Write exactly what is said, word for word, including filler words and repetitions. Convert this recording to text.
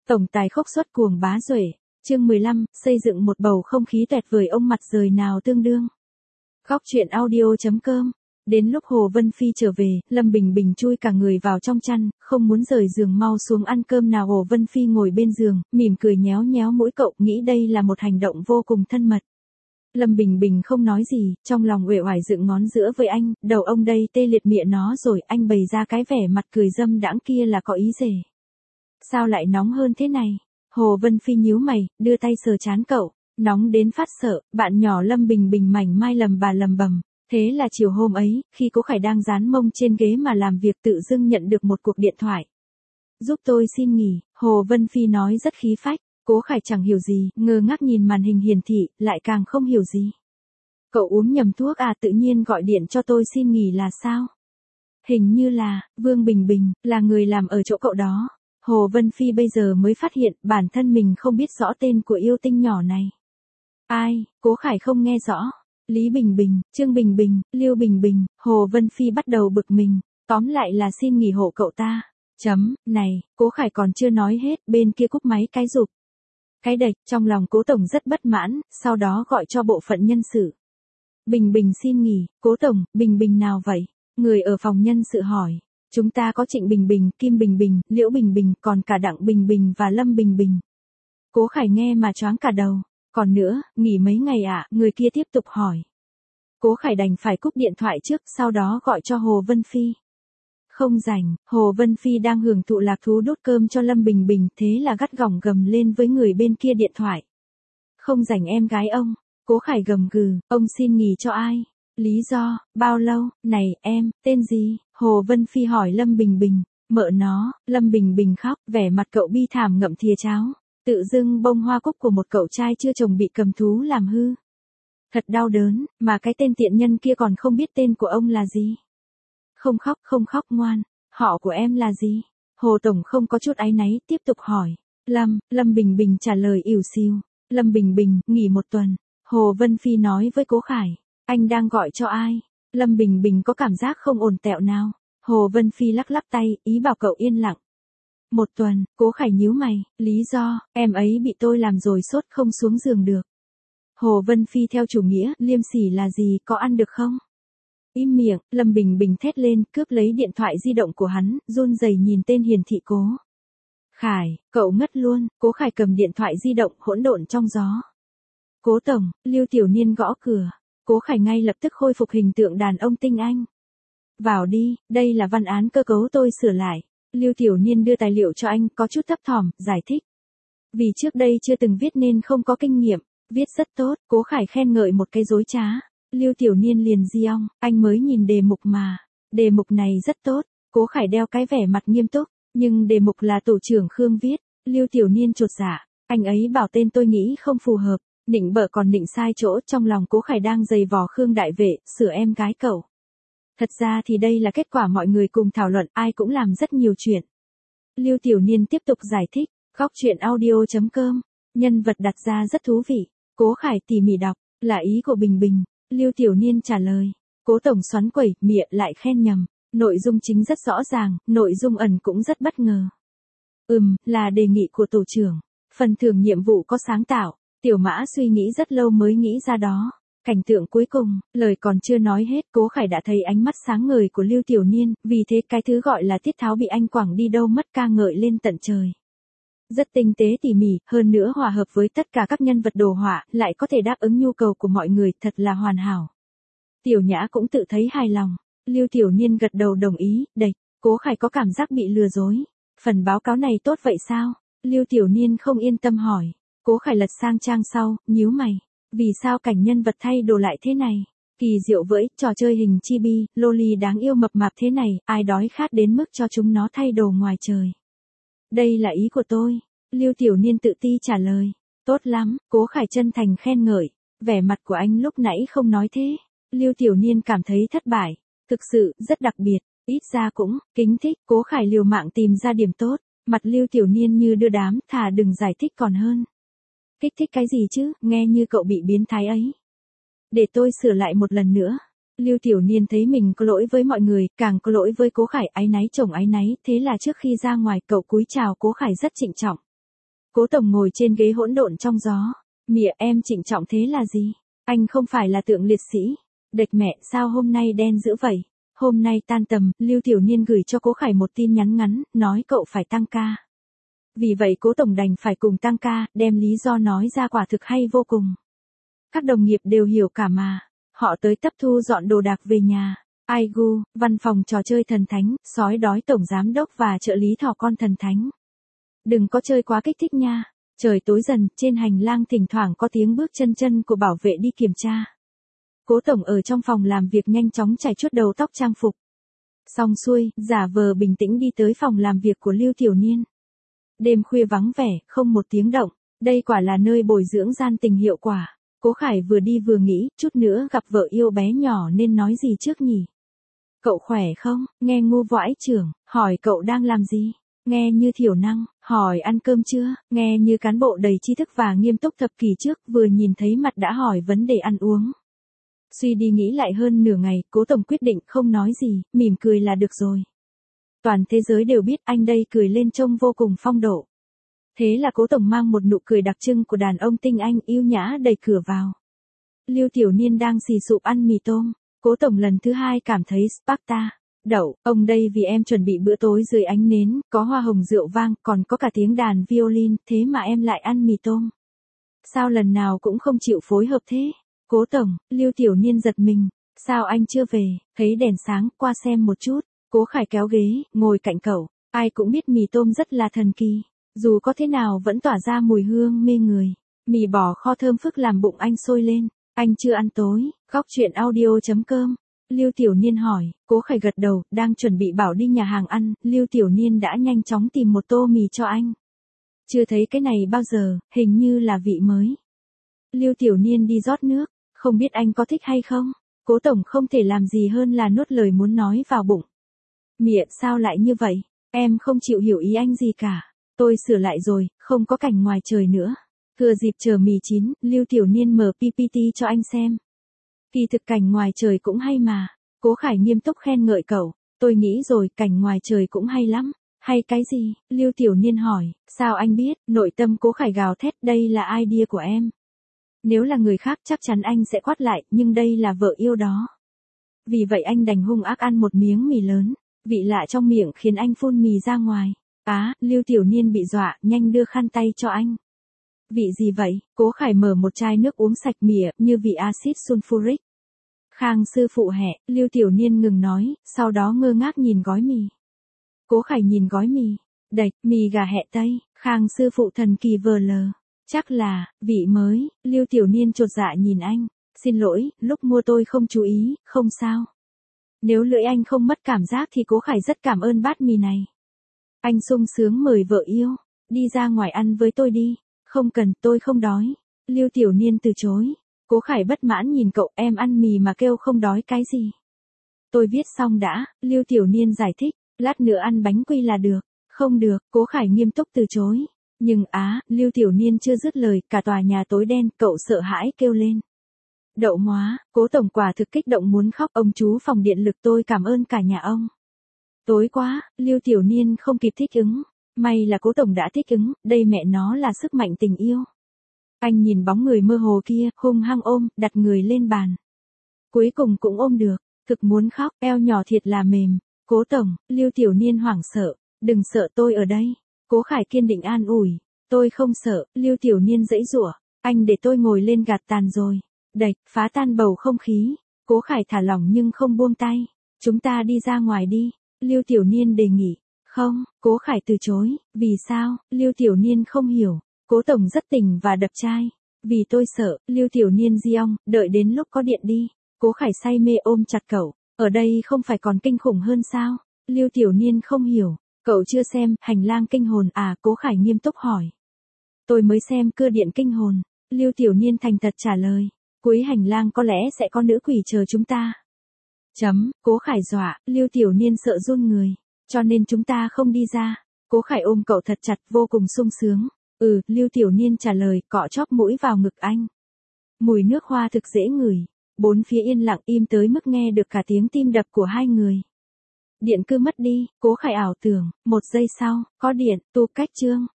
Tổng tài khốc xuất cuồng bá duệ, chương mười lăm, xây dựng một bầu không khí tuyệt vời ông mặt rời nào tương đương. Góc truyện audio chấm com. Đến lúc Hồ Vân Phi trở về, Lâm Bình Bình chui cả người vào trong chăn, không muốn rời giường mau xuống ăn cơm nào. Hồ Vân Phi ngồi bên giường, mỉm cười nhéo nhéo mũi cậu, nghĩ đây là một hành động vô cùng thân mật. Lâm Bình Bình không nói gì, trong lòng uể oải dựng ngón giữa với anh, đầu ông đây tê liệt mịa nó rồi. Anh bày ra cái vẻ mặt cười dâm đãng kia là có ý gì? Sao lại nóng hơn thế này? Hồ Vân Phi nhíu mày, đưa tay sờ trán cậu, nóng đến phát sợ. Bạn nhỏ Lâm Bình Bình mảnh mai lầm bà lầm bầm. Thế là chiều hôm ấy, khi Cố Khải đang dán mông trên ghế mà làm việc, tự dưng nhận được một cuộc điện thoại. Giúp tôi xin nghỉ, Hồ Vân Phi nói rất khí phách. Cố Khải chẳng hiểu gì, ngơ ngác nhìn màn hình hiển thị, lại càng không hiểu gì. Cậu uống nhầm thuốc à? Tự nhiên gọi điện cho tôi xin nghỉ là sao? Hình như là, Vương Bình Bình, là người làm ở chỗ cậu đó. Hồ Vân Phi bây giờ mới phát hiện bản thân mình không biết rõ tên của yêu tinh nhỏ này. Ai? Cố Khải không nghe rõ. Lý Bình Bình, Trương Bình Bình, Lưu Bình Bình. Hồ Vân Phi bắt đầu bực mình. Tóm lại là xin nghỉ hộ cậu ta. Chấm, này, Cố Khải còn chưa nói hết, bên kia cúp máy cái rụp. Cái đệch, trong lòng Cố Tổng rất bất mãn, sau đó gọi cho bộ phận nhân sự. Bình Bình xin nghỉ. Cố Tổng, Bình Bình nào vậy? Người ở phòng nhân sự hỏi. Chúng ta có Trịnh Bình Bình, Kim Bình Bình, Liễu Bình Bình, còn cả Đặng Bình Bình và Lâm Bình Bình. Cố Khải nghe mà choáng cả đầu. Còn nữa, nghỉ mấy ngày ạ? À? Người kia tiếp tục hỏi. Cố Khải đành phải cúp điện thoại trước, sau đó gọi cho Hồ Vân Phi. Không rảnh, Hồ Vân Phi đang hưởng thụ lạc thú đút cơm cho Lâm Bình Bình, thế là gắt gỏng gầm lên với người bên kia điện thoại. Không rảnh em gái ông. Cố Khải gầm gừ, ông xin nghỉ cho ai? Lý do, bao lâu? Này, em, tên gì? Hồ Vân Phi hỏi Lâm Bình Bình. Mợ nó. Lâm Bình Bình khóc, vẻ mặt cậu bi thảm ngậm thìa cháo. Tự dưng bông hoa cúc của một cậu trai chưa chồng bị cầm thú làm hư. Thật đau đớn, mà cái tên tiện nhân kia còn không biết tên của ông là gì. Không khóc, không khóc ngoan. Họ của em là gì? Hồ Tổng không có chút áy náy, tiếp tục hỏi. Lâm, Lâm Bình Bình trả lời ỉu xìu. Lâm Bình Bình, nghỉ một tuần. Hồ Vân Phi nói với Cố Khải. Anh đang gọi cho ai? Lâm Bình Bình có cảm giác không ổn tẹo nào. Hồ Vân Phi lắc lắc tay, ý bảo cậu yên lặng. Một tuần, Cố Khải nhíu mày, lý do, em ấy bị tôi làm rồi sốt không xuống giường được. Hồ Vân Phi theo chủ nghĩa, liêm sỉ là gì, có ăn được không? Im miệng, Lâm Bình Bình thét lên, cướp lấy điện thoại di động của hắn, run rẩy nhìn tên hiển thị Cố Khải, cậu ngất luôn. Cố Khải cầm điện thoại di động hỗn độn trong gió. Cố Tổng, Lưu Tiểu Niên gõ cửa. Cố Khải ngay lập tức khôi phục hình tượng đàn ông tinh anh. Vào đi, đây là văn án cơ cấu tôi sửa lại. Lưu Tiểu Niên đưa tài liệu cho anh, có chút thấp thỏm, giải thích. Vì trước đây chưa từng viết nên không có kinh nghiệm. Viết rất tốt. Cố Khải khen ngợi một cái dối trá. Lưu Tiểu Niên liền di ong, anh mới nhìn đề mục mà. Đề mục này rất tốt. Cố Khải đeo cái vẻ mặt nghiêm túc. Nhưng đề mục là tổ trưởng Khương viết. Lưu Tiểu Niên chột dạ. Anh ấy bảo tên tôi nghĩ không phù hợp. Nịnh bợ còn nịnh sai chỗ. Trong lòng Cố Khải đang giày vò Khương đại vệ, sửa em gái cậu. Thật ra thì đây là kết quả mọi người cùng thảo luận, ai cũng làm rất nhiều chuyện. Lưu Tiểu Niên tiếp tục giải thích. Góc truyện audio chấm com. Nhân vật đặt ra rất thú vị. Cố Khải tỉ mỉ đọc. Là ý của Bình Bình. Lưu Tiểu Niên trả lời. Cố Tổng xoắn quẩy, mịa lại khen nhầm. Nội dung chính rất rõ ràng, nội dung ẩn cũng rất bất ngờ. Ừm, là đề nghị của tổ trưởng. Phần thưởng nhiệm vụ có sáng tạo. Tiểu Mã suy nghĩ rất lâu mới nghĩ ra đó. Cảnh tượng cuối cùng, lời còn chưa nói hết, Cố Khải đã thấy ánh mắt sáng ngời của Lưu Tiểu Niên, vì thế cái thứ gọi là tiết tháo bị anh quẳng đi đâu mất ca ngợi lên tận trời. Rất tinh tế tỉ mỉ, hơn nữa hòa hợp với tất cả các nhân vật đồ họa, lại có thể đáp ứng nhu cầu của mọi người, thật là hoàn hảo. Tiểu Nhã cũng tự thấy hài lòng. Lưu Tiểu Niên gật đầu đồng ý, đệch, Cố Khải có cảm giác bị lừa dối. Phần báo cáo này tốt vậy sao? Lưu Tiểu Niên không yên tâm hỏi. Cố Khải lật sang trang sau, nhíu mày. Vì sao cảnh nhân vật thay đồ lại thế này? Kỳ diệu với, trò chơi hình chibi, loli đáng yêu mập mạp thế này, ai đói khát đến mức cho chúng nó thay đồ ngoài trời. Đây là ý của tôi. Lưu Tiểu Niên tự ti trả lời. Tốt lắm, Cố Khải chân thành khen ngợi. Vẻ mặt của anh lúc nãy không nói thế. Lưu Tiểu Niên cảm thấy thất bại. Thực sự, rất đặc biệt. Ít ra cũng, kính thích. Cố Khải liều mạng tìm ra điểm tốt. Mặt Lưu Tiểu Niên như đưa đám, thà đừng giải thích còn hơn. Kích thích cái gì chứ, nghe như cậu bị biến thái ấy. Để tôi sửa lại một lần nữa. Lưu Tiểu Niên thấy mình có lỗi với mọi người, càng có lỗi với Cố Khải, áy náy chồng áy náy, thế là trước khi ra ngoài cậu cúi chào Cố Khải rất trịnh trọng. Cố Tổng ngồi trên ghế hỗn độn trong gió. Mỉa, em trịnh trọng thế là gì? Anh không phải là tượng liệt sĩ. Địch mẹ, sao hôm nay đen dữ vậy? Hôm nay tan tầm, Lưu Tiểu Niên gửi cho Cố Khải một tin nhắn ngắn, nói cậu phải tăng ca. Vì vậy Cố Tổng đành phải cùng tăng ca, đem lý do nói ra quả thực hay vô cùng. Các đồng nghiệp đều hiểu cả mà. Họ tới tấp thu dọn đồ đạc về nhà. ai gu, văn phòng trò chơi thần thánh, sói đói tổng giám đốc và trợ lý thỏ con thần thánh. Đừng có chơi quá kích thích nha. Trời tối dần, trên hành lang thỉnh thoảng có tiếng bước chân chân của bảo vệ đi kiểm tra. Cố Tổng ở trong phòng làm việc nhanh chóng chải chuốt đầu tóc trang phục. Xong xuôi, giả vờ bình tĩnh đi tới phòng làm việc của Lưu Tiểu Niên. Đêm khuya vắng vẻ, không một tiếng động. Đây quả là nơi bồi dưỡng gian tình hiệu quả. Cố Khải vừa đi vừa nghĩ, chút nữa gặp vợ yêu bé nhỏ nên nói gì trước nhỉ? Cậu khỏe không? Nghe ngu vãi trưởng, hỏi cậu đang làm gì? Nghe như thiểu năng, hỏi ăn cơm chưa? Nghe như cán bộ đầy tri thức và nghiêm túc thập kỷ trước, vừa nhìn thấy mặt đã hỏi vấn đề ăn uống. Suy đi nghĩ lại hơn nửa ngày, Cố Tổng quyết định không nói gì, mỉm cười là được rồi. Toàn thế giới đều biết anh đây cười lên trông vô cùng phong độ. Thế là Cố Tổng mang một nụ cười đặc trưng của đàn ông tinh anh yêu nhã đẩy cửa vào. Lưu Tiểu Niên đang xì sụp ăn mì tôm. Cố Tổng lần thứ hai cảm thấy Sparta. Đậu, ông đây vì em chuẩn bị bữa tối dưới ánh nến, có hoa hồng rượu vang, còn có cả tiếng đàn violin, thế mà em lại ăn mì tôm. Sao lần nào cũng không chịu phối hợp thế? Cố Tổng, Lưu Tiểu Niên giật mình. Sao anh chưa về? Thấy đèn sáng, qua xem một chút. Cố Khải kéo ghế, ngồi cạnh cậu. Ai cũng biết mì tôm rất là thần kỳ. Dù có thế nào vẫn tỏa ra mùi hương mê người. Mì bò kho thơm phức làm bụng anh sôi lên. Anh chưa ăn tối. Góc chuyện audio chấm com. Lưu Tiểu Niên hỏi. Cố Khải gật đầu, đang chuẩn bị bảo đi nhà hàng ăn. Lưu Tiểu Niên đã nhanh chóng tìm một tô mì cho anh. Chưa thấy cái này bao giờ, hình như là vị mới. Lưu Tiểu Niên đi rót nước. Không biết anh có thích hay không? Cố Tổng không thể làm gì hơn là nuốt lời muốn nói vào bụng. Mịa, sao lại như vậy? Em không chịu hiểu ý anh gì cả. Tôi sửa lại rồi, không có cảnh ngoài trời nữa. Thừa dịp chờ mì chín, Lưu Tiểu Niên mở pê pê tê cho anh xem. Kỳ thực cảnh ngoài trời cũng hay mà. Cố Khải nghiêm túc khen ngợi cậu. Tôi nghĩ rồi, cảnh ngoài trời cũng hay lắm. Hay cái gì? Lưu Tiểu Niên hỏi. Sao anh biết? Nội tâm Cố Khải gào thét, đây là idea của em. Nếu là người khác chắc chắn anh sẽ quát lại, nhưng đây là vợ yêu đó. Vì vậy anh đành hung ác ăn một miếng mì lớn. Vị lạ trong miệng khiến anh phun mì ra ngoài. Á, Lưu Tiểu Niên bị dọa, nhanh đưa khăn tay cho anh. Vị gì vậy? Cố Khải mở một chai nước uống sạch mỉa, như vị axit sulfuric. Khang sư phụ hẹ, Lưu Tiểu Niên ngừng nói, sau đó ngơ ngác nhìn gói mì. Cố Khải nhìn gói mì. Đạch, mì gà hẹ Tây, Khang sư phụ thần kỳ vờ lờ. Chắc là, vị mới, Lưu Tiểu Niên chột dạ nhìn anh. Xin lỗi, lúc mua tôi không chú ý, không sao. Nếu lưỡi anh không mất cảm giác thì Cố Khải rất cảm ơn bát mì này. Anh sung sướng mời vợ yêu, đi ra ngoài ăn với tôi đi. Không cần, tôi không đói. Lưu Tiểu Niên từ chối. Cố Khải bất mãn nhìn cậu, em ăn mì mà kêu không đói cái gì. Tôi viết xong đã, Lưu Tiểu Niên giải thích, lát nữa ăn bánh quy là được. Không được, Cố Khải nghiêm túc từ chối. Nhưng á, Lưu Tiểu Niên chưa dứt lời, cả tòa nhà tối đen, cậu sợ hãi kêu lên. Đậu móa, Cố Tổng quả thực kích động muốn khóc, ông chú phòng điện lực tôi cảm ơn cả nhà ông. Tối quá, Lưu Tiểu Niên không kịp thích ứng. May là Cố Tổng đã thích ứng, đây mẹ nó là sức mạnh tình yêu. Anh nhìn bóng người mơ hồ kia, hung hăng ôm, đặt người lên bàn. Cuối cùng cũng ôm được, thực muốn khóc, eo nhỏ thiệt là mềm. Cố Tổng, Lưu Tiểu Niên hoảng sợ, đừng sợ tôi ở đây. Cố Khải kiên định an ủi, tôi không sợ, Lưu Tiểu Niên giãy giụa, anh để tôi ngồi lên gạt tàn rồi. Đạch, phá tan bầu không khí. Cố Khải thả lỏng nhưng không buông tay. Chúng ta đi ra ngoài đi, Lưu Tiểu Niên đề nghị. Không, Cố Khải từ chối. Vì sao? Lưu Tiểu Niên không hiểu. Cố Tổng rất tình và đập chai. Vì tôi sợ, Lưu Tiểu Niên giong, đợi đến lúc có điện đi. Cố Khải say mê ôm chặt cậu. Ở đây không phải còn kinh khủng hơn sao? Lưu Tiểu Niên không hiểu. Cậu chưa xem Hành lang kinh hồn à? Cố Khải nghiêm túc hỏi. Tôi mới xem Cưa điện kinh hồn. Lưu Tiểu Niên thành thật trả lời. Cuối hành lang có lẽ sẽ có nữ quỷ chờ chúng ta. Chấm, Cố Khải dọa, Lưu Tiểu Niên sợ run người. Cho nên chúng ta không đi ra. Cố Khải ôm cậu thật chặt vô cùng sung sướng. Ừ, Lưu Tiểu Niên trả lời, cọ chóp mũi vào ngực anh. Mùi nước hoa thực dễ ngửi. Bốn phía yên lặng im tới mức nghe được cả tiếng tim đập của hai người. Điện cứ mất đi, Cố Khải ảo tưởng, một giây sau, có điện, tu cách chương.